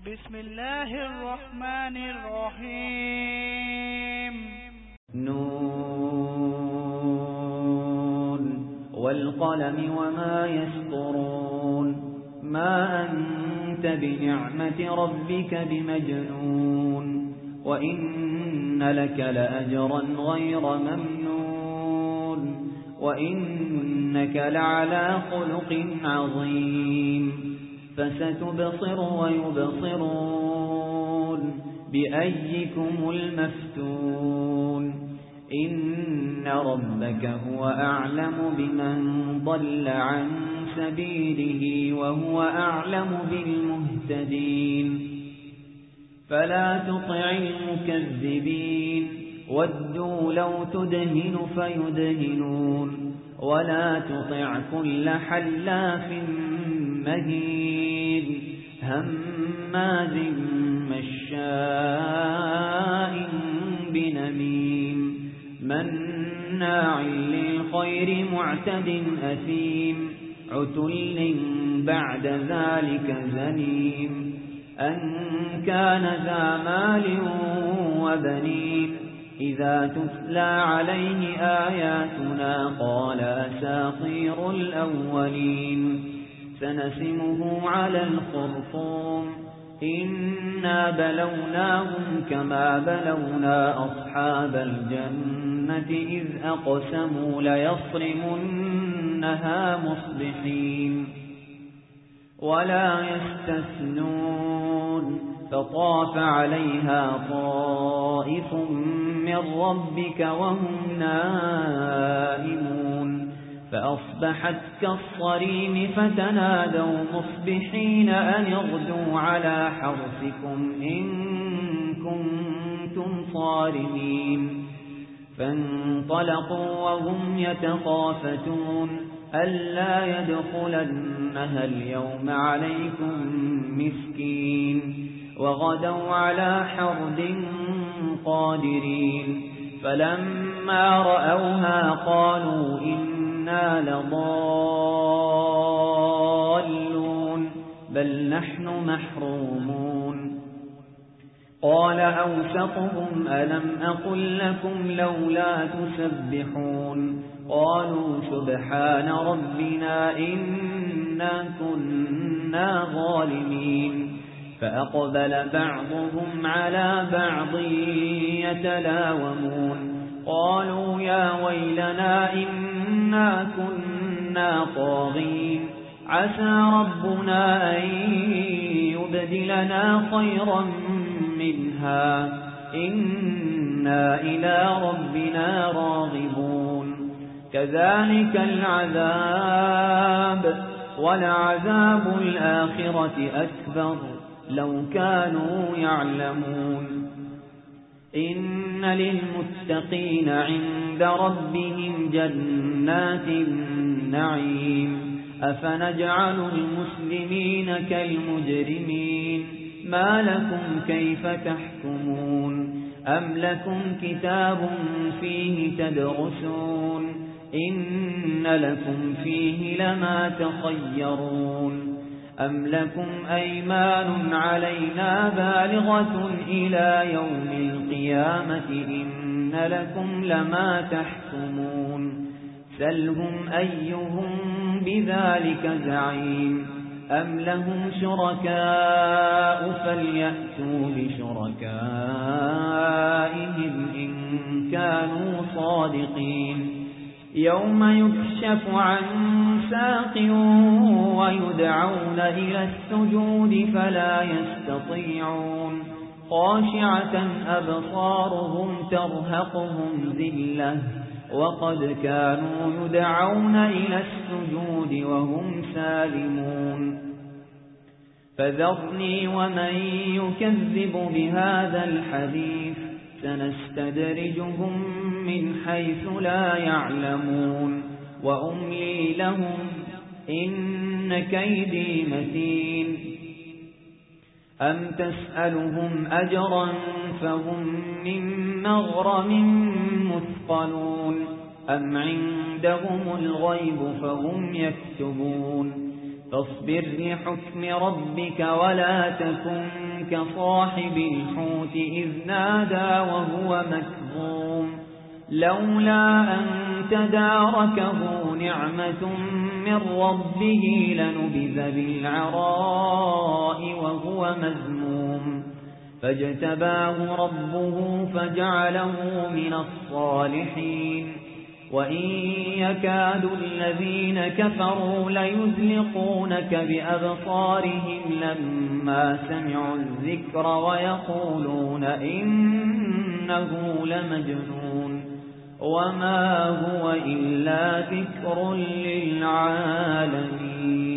بسم الله الرحمن الرحيم. نون والقلم وما يسطرون ما أنت بنعمة ربك بمجنون وإن لك لأجرا غير ممنون وإنك لعلى خلق عظيم فستبصر ويبصرون بأيكم المفتون إن ربك هو أعلم بمن ضل عن سبيله وهو أعلم بالمهتدين فلا تطع المكذبين ودوا لو تدهن فيدهنون ولا تطع كل حلاف مهين هماز مشاء بنميم مناع للخير معتد أثيم عتل بعد ذلك زنيم أن كان ذا مال وبنين إذا تتلى عليه آياتنا قال أساطير الأولين سنسمه على الخرطوم إنا بلوناهم كما بلونا أصحاب الجنة إذ أقسموا ليصرمنها مصبحين ولا يستثنون فطاف عليها طائف من ربك وهم نائمون فأصبحت كالصريم فتنادوا مصبحين أن اغدوا على حرثكم إن كنتم صارمين فانطلقوا وهم يتخافتون ألا يدخلنها اليوم عليكم مسكين وغدوا على حرد قادرين فلما رأوها قالوا إنا لضالون بل نحن محرومون قال أوسطهم ألم أقل لكم لولا تسبحون قالوا سبحان ربنا إنا كنا ظالمين فأقبل بعضهم على بعض يتلاومون قالوا يا ويلنا إنا كنا طاغين عسى ربنا أن يبدلنا خيرا منها إنا إلى ربنا راغبون كذلك العذاب ولعذاب الآخرة أكبر لو كانوا يعلمون إن للمتقين عند ربهم جنات النعيم أفنجعل المسلمين كالمجرمين ما لكم كيف تحكمون أم لكم كتاب فيه تدرسون إن لكم فيه لما تخيرون أم لكم أيمان علينا بالغة إلى يوم القيامة إن لكم لما تحكمون سلهم أيهم بذلك زعيم أم لهم شركاء فليأتوا بشركائهم إن كانوا صادقين يوم يكشف عن ساق ويدعون إلى السجود فلا يستطيعون خاشعة أبصارهم ترهقهم ذلة وقد كانوا يدعون إلى السجود وهم سالمون فذرني ومن يكذب بهذا الحديث سنستدرجهم من حيث لا يعلمون وأملي لهم إن كيدي متين أم تسألهم أجرا فهم من مغرم مثقلون أم عندهم الغيب فهم يكتبون فاصبر لحكم ربك ولا تكن كصاحب الحوت إذ نادى وهو مكظوم لولا أن تداركه نعمة من ربه لنبذ بالعراء وهو مذموم فاجتباه ربه فجعله من الصالحين وإن يكاد الذين كفروا ليزلقونك بأبصارهم لما سمعوا الذكر ويقولون إنه لمجنون وما هو إلا ذكر للعالمين